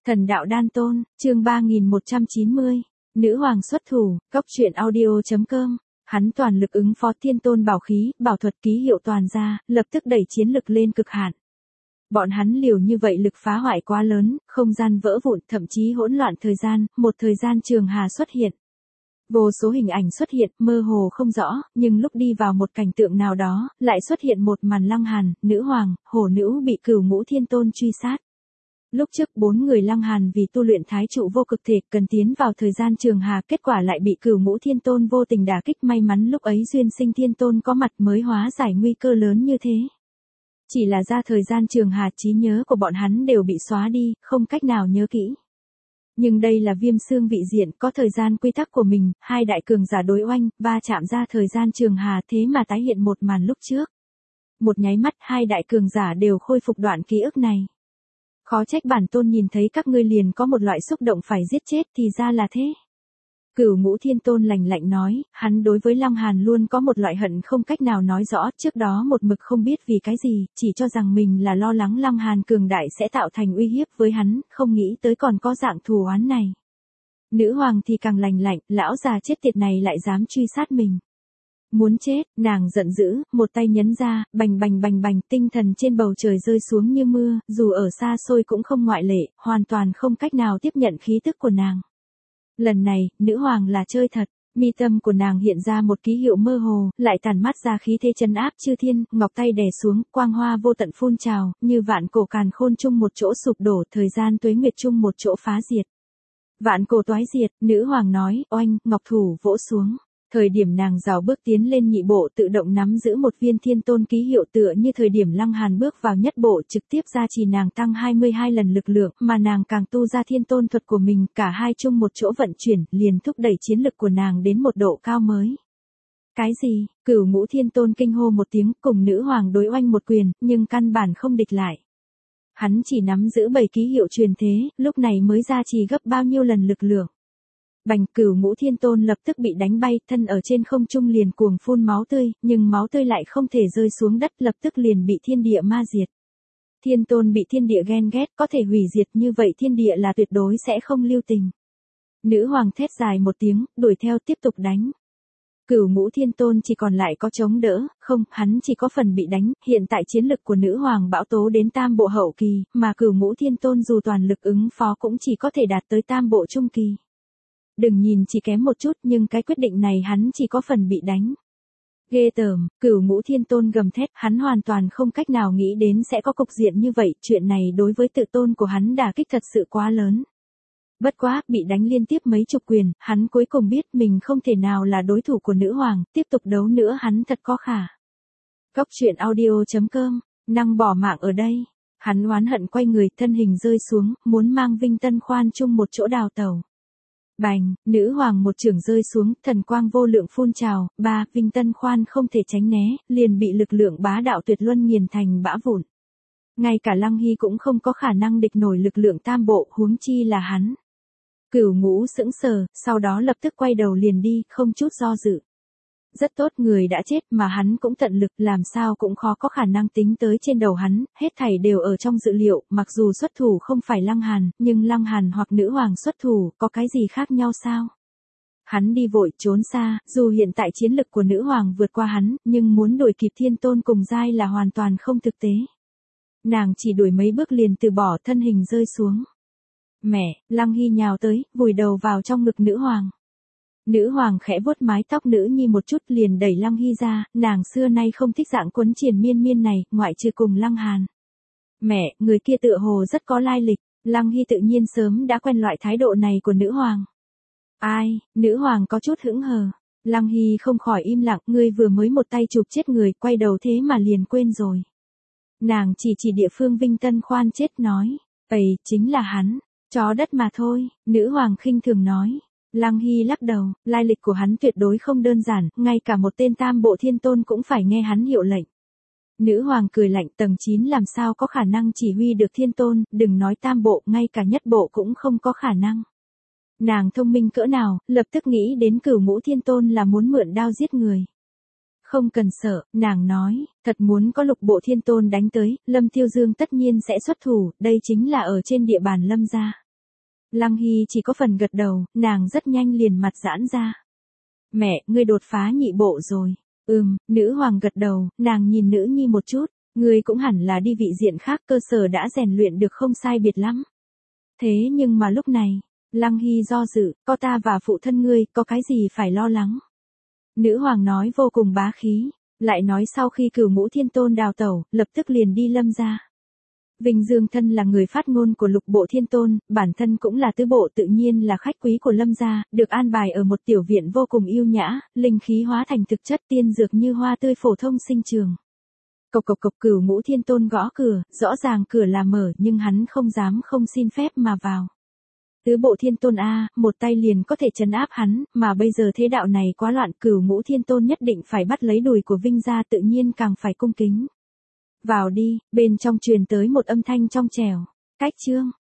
Thần đạo đan tôn, chương 3190. Nữ hoàng xuất thủ, Cóc truyện audio.com. Hắn toàn lực ứng phó thiên tôn bảo khí, bảo thuật ký hiệu toàn ra, lập tức đẩy chiến lực lên cực hạn. Bọn hắn liều như vậy lực phá hoại quá lớn, không gian vỡ vụn, thậm chí hỗn loạn thời gian, một thời gian trường hà xuất hiện. Vô số hình ảnh xuất hiện, mơ hồ không rõ, nhưng lúc đi vào một cảnh tượng nào đó, lại xuất hiện một màn Lăng Hàn, nữ hoàng, hổ nữ bị Cửu Ngũ Thiên Tôn truy sát. Lúc trước 4 người Lăng Hàn vì tu luyện thái trụ vô cực thể cần tiến vào thời gian trường hà, kết quả lại bị Cửu Ngũ Thiên Tôn vô tình đả kích, may mắn lúc ấy duyên sinh thiên tôn có mặt mới hóa giải nguy cơ lớn như thế. Chỉ là ra thời gian trường hà, trí nhớ của bọn hắn đều bị xóa đi, không cách nào nhớ kỹ. Nhưng đây là Viêm Xương vị diện, có thời gian quy tắc của mình, hai đại cường giả đối oanh, va chạm ra thời gian trường hà, thế mà tái hiện một màn lúc trước. Một nháy mắt hai đại cường giả đều khôi phục đoạn ký ức này. Khó trách bản tôn nhìn thấy các ngươi liền có một loại xúc động phải giết chết, thì ra là thế. Cửu Ngũ Thiên Tôn lạnh lạnh nói, hắn đối với Lăng Hàn luôn có một loại hận không cách nào nói rõ, trước đó một mực không biết vì cái gì, chỉ cho rằng mình là lo lắng Lăng Hàn cường đại sẽ tạo thành uy hiếp với hắn, không nghĩ tới còn có dạng thù oán này. Nữ hoàng thì càng lạnh lạnh, lão già chết tiệt này lại dám truy sát mình. Muốn chết, nàng giận dữ, một tay nhấn ra, bành bành bành bành, tinh thần trên bầu trời rơi xuống như mưa, dù ở xa xôi cũng không ngoại lệ, hoàn toàn không cách nào tiếp nhận khí tức của nàng. Lần này, nữ hoàng là chơi thật, mi tâm của nàng hiện ra một ký hiệu mơ hồ, lại tàn mát ra khí thế trấn áp chư thiên, ngọc tay đè xuống, quang hoa vô tận phun trào, như vạn cổ càn khôn chung một chỗ sụp đổ, thời gian tuế nguyệt chung một chỗ phá diệt. Vạn cổ toái diệt, nữ hoàng nói, oanh, ngọc thủ vỗ xuống. Thời điểm nàng rào bước tiến lên nhị bộ, tự động nắm giữ một viên thiên tôn ký hiệu, tựa như thời điểm Lăng Hàn bước vào nhất bộ, trực tiếp gia trì nàng tăng 22 lần lực lượng, mà nàng càng tu ra thiên tôn thuật của mình, cả hai chung một chỗ vận chuyển, liền thúc đẩy chiến lực của nàng đến một độ cao mới. Cái gì? Cửu Ngũ Thiên Tôn kinh hô một tiếng, cùng nữ hoàng đối oanh một quyền, nhưng căn bản không địch lại. Hắn chỉ nắm giữ 7 ký hiệu truyền thế, lúc này mới gia trì gấp bao nhiêu lần lực lượng. Bành, Cửu Ngũ Thiên Tôn lập tức bị đánh bay, thân ở trên không trung liền cuồng phun máu tươi, nhưng máu tươi lại không thể rơi xuống đất, lập tức liền bị thiên địa ma diệt. Thiên Tôn bị thiên địa ghen ghét, có thể hủy diệt như vậy thiên địa là tuyệt đối sẽ không lưu tình. Nữ hoàng thét dài một tiếng, đuổi theo tiếp tục đánh. Cửu Ngũ Thiên Tôn chỉ còn lại có chống đỡ, không, hắn chỉ có phần bị đánh, hiện tại chiến lực của nữ hoàng bão tố đến tam bộ hậu kỳ, mà Cửu Ngũ Thiên Tôn dù toàn lực ứng phó cũng chỉ có thể đạt tới tam bộ trung kỳ. Đừng nhìn chỉ kém một chút, nhưng cái quyết định này hắn chỉ có phần bị đánh. Ghê tởm, Cửu Ngũ Thiên Tôn gầm thét, hắn hoàn toàn không cách nào nghĩ đến sẽ có cục diện như vậy, chuyện này đối với tự tôn của hắn đả kích thật sự quá lớn. Bất quá, bị đánh liên tiếp mấy chục quyền, hắn cuối cùng biết mình không thể nào là đối thủ của nữ hoàng, tiếp tục đấu nữa hắn thật có khả. Cóc truyện audio.com, năng bỏ mạng ở đây. Hắn oán hận quay người, thân hình rơi xuống, muốn mang Vinh Tân Khoan chung một chỗ đào tẩu. Bành, nữ hoàng một chưởng rơi xuống, thần quang vô lượng phun trào, Vinh Tân Khoan không thể tránh né, liền bị lực lượng bá đạo tuyệt luân nghiền thành bã vụn. Ngay cả Lăng Hy cũng không có khả năng địch nổi lực lượng tam bộ, huống chi là hắn. Cửu Ngũ sững sờ, sau đó lập tức quay đầu liền đi, không chút do dự. Rất tốt, người đã chết mà hắn cũng tận lực, làm sao cũng khó có khả năng tính tới trên đầu hắn, hết thảy đều ở trong dự liệu, mặc dù xuất thủ không phải Lăng Hàn, nhưng Lăng Hàn hoặc nữ hoàng xuất thủ, có cái gì khác nhau sao? Hắn đi vội, trốn xa, dù hiện tại chiến lực của nữ hoàng vượt qua hắn, nhưng muốn đuổi kịp thiên tôn cùng giai là hoàn toàn không thực tế. Nàng chỉ đuổi mấy bước liền từ bỏ, thân hình rơi xuống. Mẹ, Lăng Hy nhào tới, vùi đầu vào trong ngực nữ hoàng. Nữ hoàng khẽ vuốt mái tóc nữ nhi một chút liền đẩy Lăng Hy ra, nàng xưa nay không thích dạng quấn triền miên miên này, ngoại trừ cùng Lăng Hàn. Mẹ, người kia tựa hồ rất có lai lịch, Lăng Hy tự nhiên sớm đã quen loại thái độ này của nữ hoàng. Ai, nữ hoàng có chút hững hờ. Lăng Hy không khỏi im lặng, ngươi vừa mới một tay chụp chết người, quay đầu thế mà liền quên rồi. Nàng chỉ địa phương Vinh Tân Khoan chết nói, chính là hắn, chó đất mà thôi, nữ hoàng khinh thường nói. Lăng Hy lắc đầu, lai lịch của hắn tuyệt đối không đơn giản, ngay cả một tên tam bộ thiên tôn cũng phải nghe hắn hiệu lệnh. Nữ hoàng cười lạnh, tầng 9 làm sao có khả năng chỉ huy được thiên tôn, đừng nói tam bộ, ngay cả nhất bộ cũng không có khả năng. Nàng thông minh cỡ nào, lập tức nghĩ đến Cửu Ngũ Thiên Tôn là muốn mượn đao giết người. Không cần sợ, nàng nói, thật muốn có lục bộ thiên tôn đánh tới, Lâm Tiêu Dương tất nhiên sẽ xuất thủ, đây chính là ở trên địa bàn Lâm gia. Lăng Hy chỉ có phần gật đầu, nàng rất nhanh liền mặt giãn ra. Mẹ, ngươi đột phá nhị bộ rồi. Nữ hoàng gật đầu, nàng nhìn nữ nhi một chút, ngươi cũng hẳn là đi vị diện khác, cơ sở đã rèn luyện được không sai biệt lắm. Thế nhưng mà lúc này, Lăng Hy do dự, có ta và phụ thân ngươi, có cái gì phải lo lắng. Nữ hoàng nói vô cùng bá khí, lại nói sau khi Cửu Ngũ Thiên Tôn đào tẩu, lập tức liền đi Lâm gia. Vinh Dương thân là người phát ngôn của Lục Bộ Thiên Tôn, bản thân cũng là tứ bộ, tự nhiên là khách quý của Lâm gia, được an bài ở một tiểu viện vô cùng yêu nhã, linh khí hóa thành thực chất, tiên dược như hoa tươi phổ thông sinh trường. Cộc cộc cộc, Cửu Ngũ Thiên Tôn gõ cửa, rõ ràng cửa là mở nhưng hắn không dám không xin phép mà vào. Tứ Bộ Thiên Tôn a, một tay liền có thể trấn áp hắn, mà bây giờ thế đạo này quá loạn, Cửu Ngũ Thiên Tôn nhất định phải bắt lấy đùi của Vinh gia, tự nhiên càng phải cung kính. Vào đi, bên trong truyền tới một âm thanh trong trẻo. Cách chương